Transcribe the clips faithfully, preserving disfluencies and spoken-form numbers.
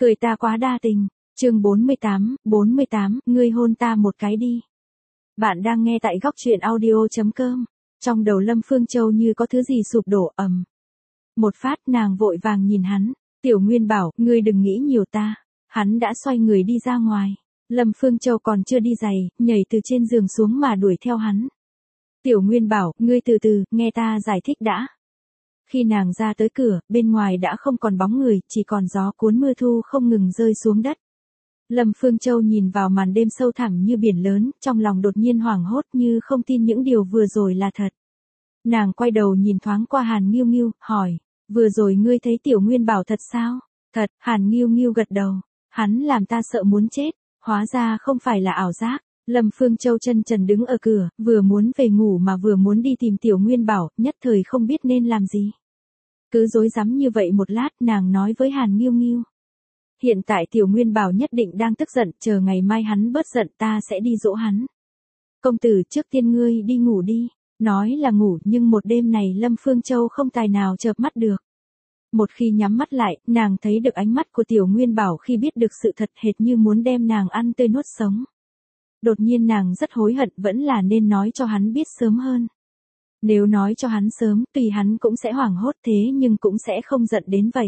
Cười ta quá đa tình. Chương bốn mươi tám, bốn mươi tám, ngươi hôn ta một cái đi. Bạn đang nghe tại góc truyện audio chấm com. Trong đầu Lâm Phương Châu như có thứ gì sụp đổ ầm. Một phát nàng vội vàng nhìn hắn. Tiểu Nguyên bảo, ngươi đừng nghĩ nhiều ta. Hắn đã xoay người đi ra ngoài. Lâm Phương Châu còn chưa đi giày, nhảy từ trên giường xuống mà đuổi theo hắn. Tiểu Nguyên bảo, ngươi từ từ, nghe ta giải thích đã. Khi nàng ra tới cửa, bên ngoài đã không còn bóng người, chỉ còn gió cuốn mưa thu không ngừng rơi xuống đất. Lâm Phương Châu nhìn vào màn đêm sâu thẳm như biển lớn, trong lòng đột nhiên hoảng hốt như không tin những điều vừa rồi là thật. Nàng quay đầu nhìn thoáng qua Hàn Nghiêu Nghiêu, hỏi, vừa rồi ngươi thấy Tiểu Nguyên bảo thật sao? Thật, Hàn Nghiêu Nghiêu gật đầu, hắn làm ta sợ muốn chết, hóa ra không phải là ảo giác. Lâm Phương Châu chân trần đứng ở cửa, vừa muốn về ngủ mà vừa muốn đi tìm Tiểu Nguyên bảo, nhất thời không biết nên làm gì. Cứ rối rắm như vậy một lát, nàng nói với Hàn Nghiêu Nghiêu. Hiện tại Tiểu Nguyên bảo nhất định đang tức giận, chờ ngày mai hắn bớt giận ta sẽ đi dỗ hắn. Công tử trước tiên ngươi đi ngủ đi. Nói là ngủ nhưng một đêm này Lâm Phương Châu không tài nào chợp mắt được. Một khi nhắm mắt lại, nàng thấy được ánh mắt của Tiểu Nguyên bảo khi biết được sự thật hệt như muốn đem nàng ăn tươi nuốt sống. Đột nhiên nàng rất hối hận, vẫn là nên nói cho hắn biết sớm hơn. Nếu nói cho hắn sớm, tùy hắn cũng sẽ hoảng hốt thế nhưng cũng sẽ không giận đến vậy.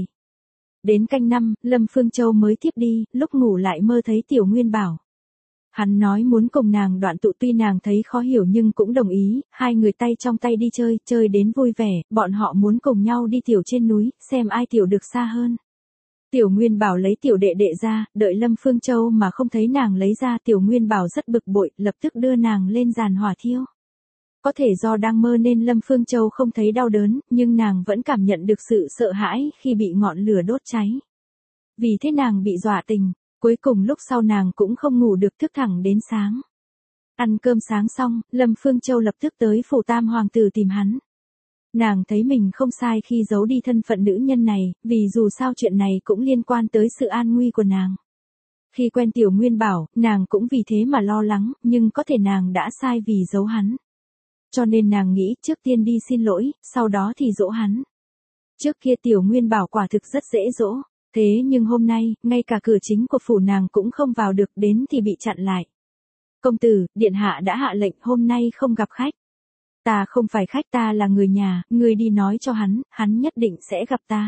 Đến canh năm, Lâm Phương Châu mới tiếp đi, lúc ngủ lại mơ thấy Tiểu Nguyên bảo. Hắn nói muốn cùng nàng đoạn tụ, tuy nàng thấy khó hiểu nhưng cũng đồng ý, hai người tay trong tay đi chơi, chơi đến vui vẻ, bọn họ muốn cùng nhau đi tiểu trên núi, xem ai tiểu được xa hơn. Tiểu Nguyên bảo lấy tiểu đệ đệ ra, đợi Lâm Phương Châu mà không thấy nàng lấy ra, Tiểu Nguyên bảo rất bực bội, lập tức đưa nàng lên giàn hỏa thiêu. Có thể do đang mơ nên Lâm Phương Châu không thấy đau đớn, nhưng nàng vẫn cảm nhận được sự sợ hãi khi bị ngọn lửa đốt cháy. Vì thế nàng bị dọa tình, cuối cùng lúc sau nàng cũng không ngủ được, thức thẳng đến sáng. Ăn cơm sáng xong, Lâm Phương Châu lập tức tới phủ Tam Hoàng tử tìm hắn. Nàng thấy mình không sai khi giấu đi thân phận nữ nhân này, vì dù sao chuyện này cũng liên quan tới sự an nguy của nàng. Khi quen Tiểu Nguyên bảo, nàng cũng vì thế mà lo lắng, nhưng có thể nàng đã sai vì giấu hắn. Cho nên nàng nghĩ trước tiên đi xin lỗi, sau đó thì dỗ hắn. Trước kia Tiểu Nguyên bảo quả thực rất dễ dỗ, thế nhưng hôm nay, ngay cả cửa chính của phủ nàng cũng không vào được, đến thì bị chặn lại. Công tử, điện hạ đã hạ lệnh hôm nay không gặp khách. Ta không phải khách, ta là người nhà, ngươi đi nói cho hắn, hắn nhất định sẽ gặp ta.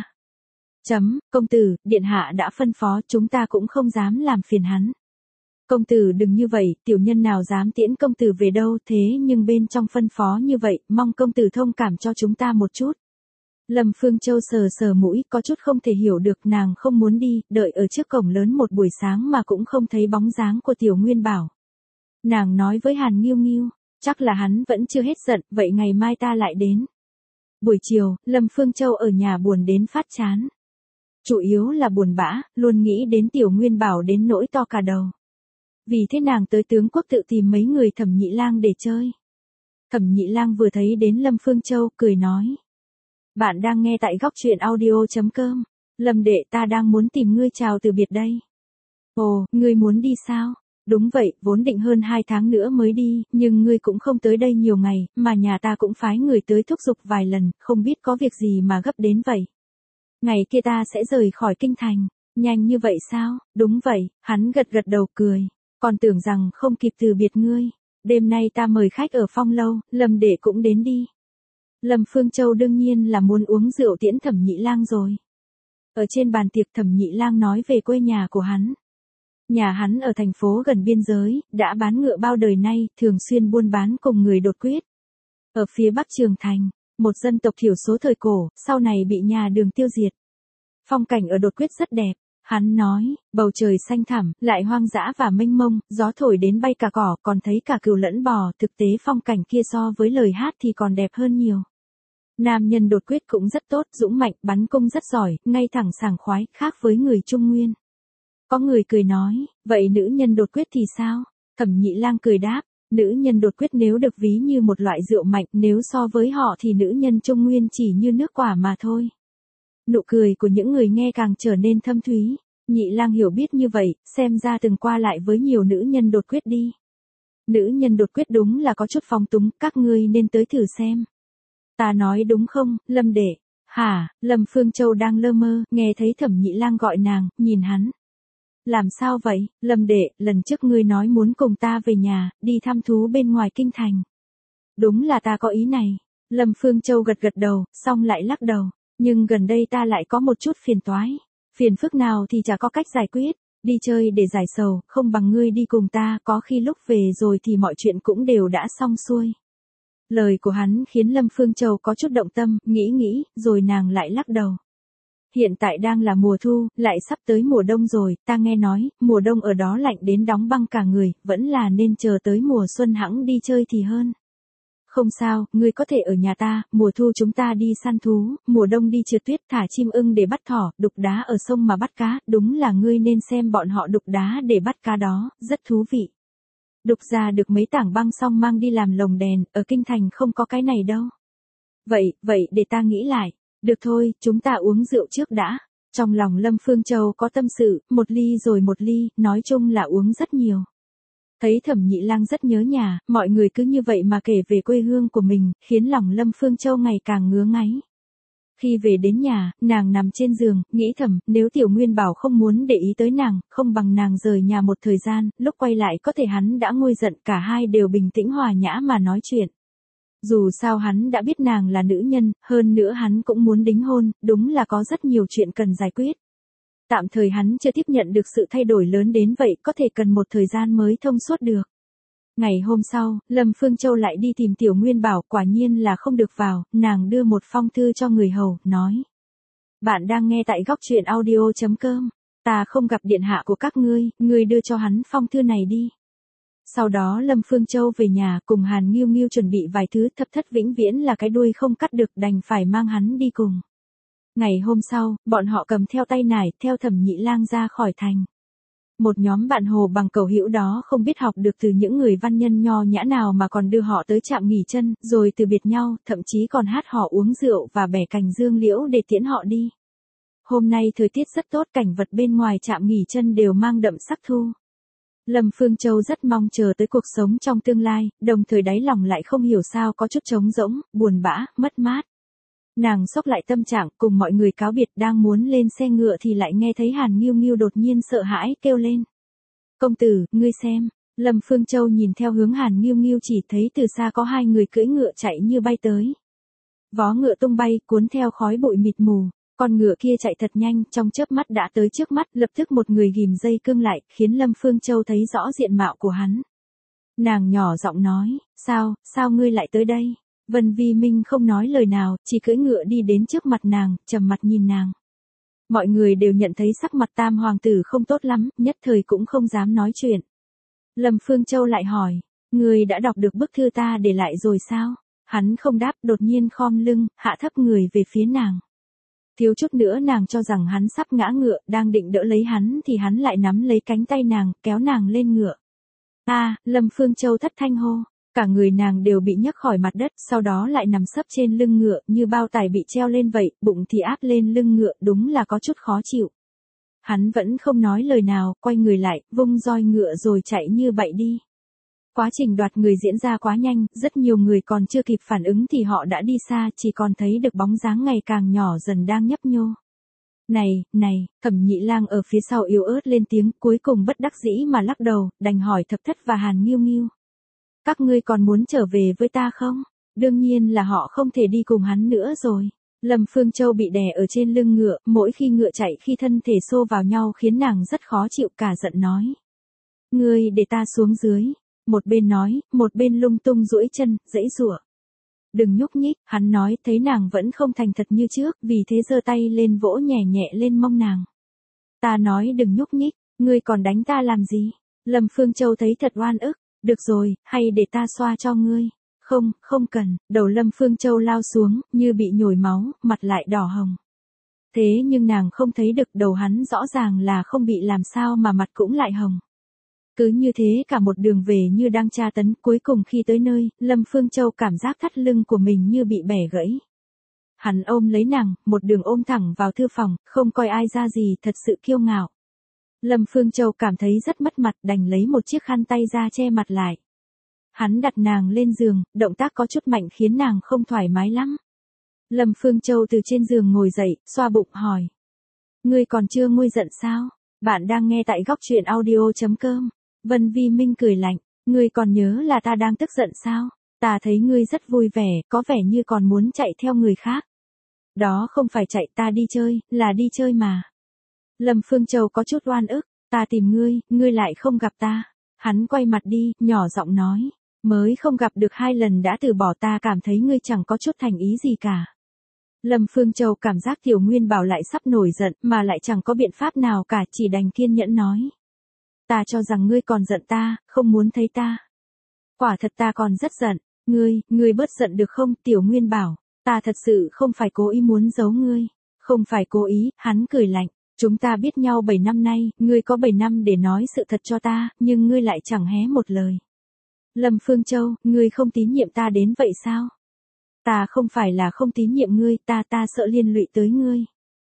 Chấm, công tử, điện hạ đã phân phó, chúng ta cũng không dám làm phiền hắn. Công tử đừng như vậy, tiểu nhân nào dám tiễn công tử về đâu, thế nhưng bên trong phân phó như vậy, mong công tử thông cảm cho chúng ta một chút. Lâm Phương Châu sờ sờ mũi, có chút không thể hiểu được, nàng không muốn đi, đợi ở trước cổng lớn một buổi sáng mà cũng không thấy bóng dáng của Tiểu Nguyên bảo. Nàng nói với Hàn Nghiêu Nghiêu, chắc là hắn vẫn chưa hết giận, vậy ngày mai ta lại đến. Buổi chiều, Lâm Phương Châu ở nhà buồn đến phát chán. Chủ yếu là buồn bã, luôn nghĩ đến Tiểu Nguyên bảo đến nỗi to cả đầu. Vì thế nàng tới tướng quốc tự tìm mấy người Thẩm Nhị Lang để chơi. Thẩm Nhị Lang vừa thấy đến Lâm Phương Châu, cười nói. Bạn đang nghe tại góc truyện audio chấm com. Lâm đệ, ta đang muốn tìm ngươi chào từ biệt đây. Ồ, ngươi muốn đi sao? Đúng vậy, vốn định hơn hai tháng nữa mới đi, nhưng ngươi cũng không tới đây nhiều ngày, mà nhà ta cũng phái người tới thúc giục vài lần, không biết có việc gì mà gấp đến vậy. Ngày kia ta sẽ rời khỏi kinh thành. Nhanh như vậy sao? Đúng vậy, hắn gật gật đầu cười. Còn tưởng rằng không kịp từ biệt ngươi. Đêm nay ta mời khách ở Phong lâu, Lâm đệ cũng đến đi. Lâm Phương Châu đương nhiên là muốn uống rượu tiễn Thẩm Nhị Lang rồi. Ở trên bàn tiệc Thẩm Nhị Lang nói về quê nhà của hắn. Nhà hắn ở thành phố gần biên giới, đã bán ngựa bao đời nay, thường xuyên buôn bán cùng người Đột Quyết. Ở phía Bắc Trường Thành, một dân tộc thiểu số thời cổ, sau này bị nhà Đường tiêu diệt. Phong cảnh ở Đột Quyết rất đẹp. Hắn nói, bầu trời xanh thẳm, lại hoang dã và mênh mông, gió thổi đến bay cả cỏ, còn thấy cả cừu lẫn bò, thực tế phong cảnh kia so với lời hát thì còn đẹp hơn nhiều. Nam nhân Đột Quyết cũng rất tốt, dũng mạnh, bắn cung rất giỏi, ngay thẳng sảng khoái, khác với người Trung Nguyên. Có người cười nói, vậy nữ nhân Đột Quyết thì sao? Thẩm Nhị Lang cười đáp, nữ nhân Đột Quyết nếu được ví như một loại rượu mạnh, nếu so với họ thì nữ nhân Trung Nguyên chỉ như nước quả mà thôi. Nụ cười của những người nghe càng trở nên thâm thúy. Nhị Lang hiểu biết như vậy, xem ra từng qua lại với nhiều nữ nhân Đột Quyết đi. Nữ nhân Đột Quyết đúng là có chút phóng túng, các ngươi nên tới thử xem. Ta nói đúng không, Lâm đệ? Hả, Lâm Phương Châu đang lơ mơ, nghe thấy Thẩm Nhị Lang gọi nàng, nhìn hắn. Làm sao vậy, Lâm đệ, lần trước ngươi nói muốn cùng ta về nhà, đi thăm thú bên ngoài kinh thành. Đúng là ta có ý này. Lâm Phương Châu gật gật đầu, xong lại lắc đầu. Nhưng gần đây ta lại có một chút phiền toái. Phiền phức nào thì chả có cách giải quyết. Đi chơi để giải sầu, không bằng ngươi đi cùng ta, có khi lúc về rồi thì mọi chuyện cũng đều đã xong xuôi. Lời của hắn khiến Lâm Phương Châu có chút động tâm, nghĩ nghĩ, rồi nàng lại lắc đầu. Hiện tại đang là mùa thu, lại sắp tới mùa đông rồi, ta nghe nói, mùa đông ở đó lạnh đến đóng băng cả người, vẫn là nên chờ tới mùa xuân hẵng đi chơi thì hơn. Không sao, ngươi có thể ở nhà ta, mùa thu chúng ta đi săn thú, mùa đông đi trượt tuyết thả chim ưng để bắt thỏ, đục đá ở sông mà bắt cá, đúng là ngươi nên xem bọn họ đục đá để bắt cá đó, rất thú vị. Đục ra được mấy tảng băng xong mang đi làm lồng đèn, ở kinh thành không có cái này đâu. Vậy, vậy để ta nghĩ lại. Được thôi, chúng ta uống rượu trước đã. Trong lòng Lâm Phương Châu có tâm sự, một ly rồi một ly, nói chung là uống rất nhiều. Thấy Thẩm Nhị Lang rất nhớ nhà, mọi người cứ như vậy mà kể về quê hương của mình, khiến lòng Lâm Phương Châu ngày càng ngứa ngáy. Khi về đến nhà, nàng nằm trên giường, nghĩ thầm, nếu Tiểu Nguyên Bảo không muốn để ý tới nàng, không bằng nàng rời nhà một thời gian, lúc quay lại có thể hắn đã nguôi giận, cả hai đều bình tĩnh hòa nhã mà nói chuyện. Dù sao hắn đã biết nàng là nữ nhân, hơn nữa hắn cũng muốn đính hôn, đúng là có rất nhiều chuyện cần giải quyết. Tạm thời hắn chưa tiếp nhận được sự thay đổi lớn đến vậy, có thể cần một thời gian mới thông suốt được. Ngày hôm sau, Lâm Phương Châu lại đi tìm Tiểu Nguyên Bảo, quả nhiên là không được vào, nàng đưa một phong thư cho người hầu, nói. Bạn đang nghe tại góc truyện audio chấm com, ta không gặp điện hạ của các ngươi, ngươi đưa cho hắn phong thư này đi. Sau đó Lâm Phương Châu về nhà cùng Hàn Nghiêu Nghiêu chuẩn bị vài thứ, Thập Thất vĩnh viễn là cái đuôi không cắt được, đành phải mang hắn đi cùng. Ngày hôm sau, bọn họ cầm theo tay nải, theo Thẩm Nhị Lang ra khỏi thành. Một nhóm bạn Hồ Bằng Cầu Hữu đó không biết học được từ những người văn nhân nho nhã nào mà còn đưa họ tới trạm nghỉ chân, rồi từ biệt nhau, thậm chí còn hát họ uống rượu và bẻ cành dương liễu để tiễn họ đi. Hôm nay thời tiết rất tốt, cảnh vật bên ngoài trạm nghỉ chân đều mang đậm sắc thu. Lâm Phương Châu rất mong chờ tới cuộc sống trong tương lai, đồng thời đáy lòng lại không hiểu sao có chút trống rỗng, buồn bã, mất mát. Nàng xốc lại tâm trạng, cùng mọi người cáo biệt, đang muốn lên xe ngựa thì lại nghe thấy Hàn Nghiêu Nghiêu đột nhiên sợ hãi kêu lên. Công tử, ngươi xem. Lâm Phương Châu nhìn theo hướng Hàn Nghiêu Nghiêu chỉ thấy từ xa có hai người cưỡi ngựa chạy như bay tới. Vó ngựa tung bay, cuốn theo khói bụi mịt mù. Con ngựa kia chạy thật nhanh, trong chớp mắt đã tới trước mắt, lập tức một người ghim dây cương lại, khiến Lâm Phương Châu thấy rõ diện mạo của hắn. Nàng nhỏ giọng nói, sao, sao ngươi lại tới đây? Vân Vi Minh không nói lời nào, chỉ cưỡi ngựa đi đến trước mặt nàng, trầm mặt nhìn nàng. Mọi người đều nhận thấy sắc mặt Tam hoàng tử không tốt lắm, nhất thời cũng không dám nói chuyện. Lâm Phương Châu lại hỏi, ngươi đã đọc được bức thư ta để lại rồi sao? Hắn không đáp, đột nhiên khom lưng, hạ thấp người về phía nàng. Thiếu chút nữa nàng cho rằng hắn sắp ngã ngựa, đang định đỡ lấy hắn thì hắn lại nắm lấy cánh tay nàng, kéo nàng lên ngựa. A, à, Lâm Phương Châu thất thanh hô, cả người nàng đều bị nhấc khỏi mặt đất, sau đó lại nằm sấp trên lưng ngựa, như bao tải bị treo lên vậy, bụng thì áp lên lưng ngựa, đúng là có chút khó chịu. Hắn vẫn không nói lời nào, quay người lại, vung roi ngựa rồi chạy như bậy đi. Quá trình đoạt người diễn ra quá nhanh, rất nhiều người còn chưa kịp phản ứng thì họ đã đi xa, chỉ còn thấy được bóng dáng ngày càng nhỏ dần đang nhấp nhô. Này, này, Thẩm Nhị Lang ở phía sau yếu ớt lên tiếng, cuối cùng bất đắc dĩ mà lắc đầu, đành hỏi Thập Thất và Hàn Nghiêu Nghiêu. Các ngươi còn muốn trở về với ta không? Đương nhiên là họ không thể đi cùng hắn nữa rồi. Lâm Phương Châu bị đè ở trên lưng ngựa, mỗi khi ngựa chạy khi thân thể xô vào nhau khiến nàng rất khó chịu, cả giận nói. Ngươi để ta xuống dưới. Một bên nói, một bên lung tung duỗi chân, giãy giụa. Đừng nhúc nhích, hắn nói, thấy nàng vẫn không thành thật như trước, vì thế giơ tay lên vỗ nhẹ nhẹ lên mông nàng. Ta nói đừng nhúc nhích, ngươi còn đánh ta làm gì? Lâm Phương Châu thấy thật oan ức, được rồi, hay để ta xoa cho ngươi. Không, không cần, đầu Lâm Phương Châu lao xuống, như bị nhồi máu, mặt lại đỏ hồng. Thế nhưng nàng không thấy được, đầu hắn rõ ràng là không bị làm sao mà mặt cũng lại hồng. Cứ như thế cả một đường về như đang tra tấn, cuối cùng khi tới nơi, Lâm Phương Châu cảm giác thắt lưng của mình như bị bẻ gãy. Hắn ôm lấy nàng, một đường ôm thẳng vào thư phòng, không coi ai ra gì, thật sự kiêu ngạo. Lâm Phương Châu cảm thấy rất mất mặt, đành lấy một chiếc khăn tay ra che mặt lại. Hắn đặt nàng lên giường, động tác có chút mạnh khiến nàng không thoải mái lắm. Lâm Phương Châu từ trên giường ngồi dậy, xoa bụng hỏi. Ngươi còn chưa nguôi giận sao? Bạn đang nghe tại góc truyện audio.com. Vân Vi Minh cười lạnh. Ngươi còn nhớ là ta đang tức giận sao? Ta thấy ngươi rất vui vẻ, có vẻ như còn muốn chạy theo người khác. Đó không phải chạy, ta đi chơi, là đi chơi mà. Lâm Phương Châu có chút oan ức. Ta tìm ngươi, ngươi lại không gặp ta. Hắn quay mặt đi, nhỏ giọng nói. Mới không gặp được hai lần đã từ bỏ, ta cảm thấy ngươi chẳng có chút thành ý gì cả. Lâm Phương Châu cảm giác Tiểu Nguyên Bảo lại sắp nổi giận mà lại chẳng có biện pháp nào cả, chỉ đành kiên nhẫn nói. Ta cho rằng ngươi còn giận ta, không muốn thấy ta. Quả thật ta còn rất giận, ngươi, ngươi bớt giận được không? Tiểu Nguyên Bảo, ta thật sự không phải cố ý muốn giấu ngươi. Không phải cố ý, hắn cười lạnh. Chúng ta biết nhau bảy năm nay, ngươi có bảy năm để nói sự thật cho ta, nhưng ngươi lại chẳng hé một lời. Lâm Phương Châu, ngươi không tín nhiệm ta đến vậy sao? Ta không phải là không tín nhiệm ngươi, ta ta sợ liên lụy tới ngươi.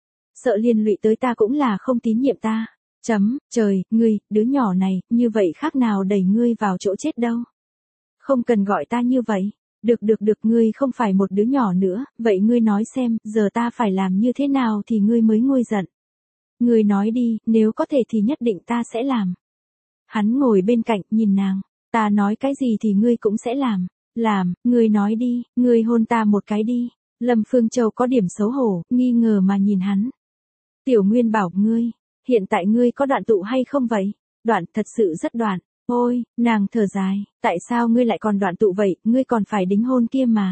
Sợ liên lụy tới ta cũng là không tín nhiệm ta. Chấm, trời, ngươi, đứa nhỏ này, như vậy khác nào đẩy ngươi vào chỗ chết đâu. Không cần gọi ta như vậy. Được được được, ngươi không phải một đứa nhỏ nữa, vậy ngươi nói xem, giờ ta phải làm như thế nào thì ngươi mới nguôi giận. Ngươi nói đi, nếu có thể thì nhất định ta sẽ làm. Hắn ngồi bên cạnh, nhìn nàng. Ta nói cái gì thì ngươi cũng sẽ làm. Làm, ngươi nói đi, ngươi hôn ta một cái đi. Lâm Phương Châu có điểm xấu hổ, nghi ngờ mà nhìn hắn. Tiểu Nguyên Bảo, ngươi, hiện tại ngươi có đoạn tụ hay không vậy? Đoạn, thật sự rất đoạn. Ôi, nàng thở dài, tại sao ngươi lại còn đoạn tụ vậy, ngươi còn phải đính hôn kia mà.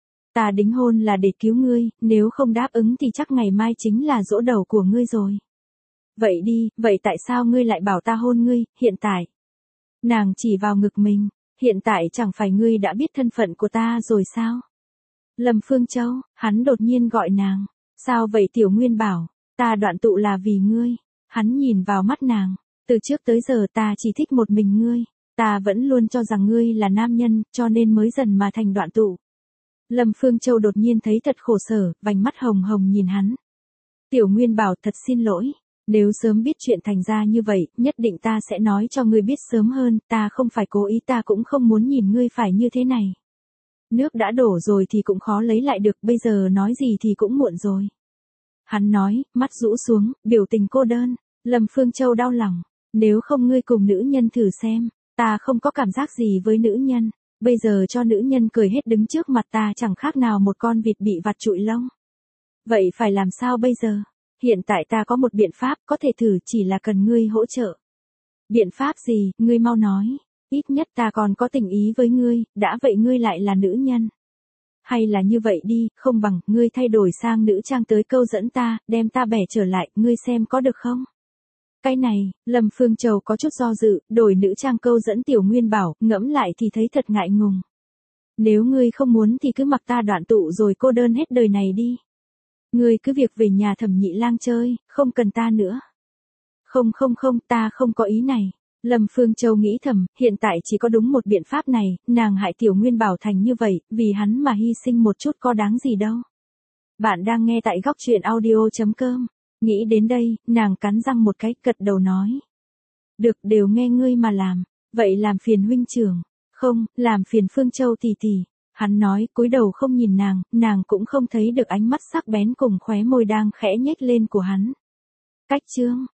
Ta đính hôn là để cứu ngươi, nếu không đáp ứng thì chắc ngày mai chính là giỗ đầu của ngươi rồi. Vậy đi, vậy tại sao ngươi lại bảo ta hôn ngươi, hiện tại? Nàng chỉ vào ngực mình. Hiện tại chẳng phải ngươi đã biết thân phận của ta rồi sao? Lâm Phương Châu, hắn đột nhiên gọi nàng. Sao vậy Tiểu Nguyên Bảo? Ta đoạn tụ là vì ngươi. Hắn nhìn vào mắt nàng. Từ trước tới giờ ta chỉ thích một mình ngươi. Ta vẫn luôn cho rằng ngươi là nam nhân, cho nên mới dần mà thành đoạn tụ. Lâm Phương Châu đột nhiên thấy thật khổ sở, vành mắt hồng hồng nhìn hắn. Tiểu Nguyên Bảo, thật xin lỗi. Nếu sớm biết chuyện thành ra như vậy, nhất định ta sẽ nói cho ngươi biết sớm hơn, ta không phải cố ý, ta cũng không muốn nhìn ngươi phải như thế này. Nước đã đổ rồi thì cũng khó lấy lại được, bây giờ nói gì thì cũng muộn rồi. Hắn nói, mắt rũ xuống, biểu tình cô đơn. Lâm Phương Châu đau lòng. Nếu không ngươi cùng nữ nhân thử xem, ta không có cảm giác gì với nữ nhân. Bây giờ cho nữ nhân cười hết đứng trước mặt ta chẳng khác nào một con vịt bị vặt trụi lông. Vậy phải làm sao bây giờ? Hiện tại ta có một biện pháp, có thể thử, chỉ là cần ngươi hỗ trợ. Biện pháp gì, ngươi mau nói. Ít nhất ta còn có tình ý với ngươi, đã vậy ngươi lại là nữ nhân. Hay là như vậy đi, không bằng, ngươi thay đổi sang nữ trang tới câu dẫn ta, đem ta bẻ trở lại, ngươi xem có được không? Cái này, Lâm Phương Châu có chút do dự, đổi nữ trang câu dẫn Tiểu Nguyên Bảo, ngẫm lại thì thấy thật ngại ngùng. Nếu ngươi không muốn thì cứ mặc ta đoạn tụ rồi cô đơn hết đời này đi. Ngươi cứ việc về nhà Thẩm Nhị Lang chơi, không cần ta nữa. Không không không, ta không có ý này. Lâm Phương Châu nghĩ thầm, hiện tại chỉ có đúng một biện pháp này, nàng hại Tiểu Nguyên Bảo thành như vậy, vì hắn mà hy sinh một chút có đáng gì đâu. Bạn đang nghe tại góc truyện audio.com. Nghĩ đến đây, nàng cắn răng một cái, gật đầu nói. Được, đều nghe ngươi mà làm. Vậy làm phiền huynh trưởng. Không, làm phiền Phương Châu tỷ tỷ. Hắn nói, cúi đầu không nhìn nàng, nàng cũng không thấy được ánh mắt sắc bén cùng khóe môi đang khẽ nhếch lên của hắn. Cách chương.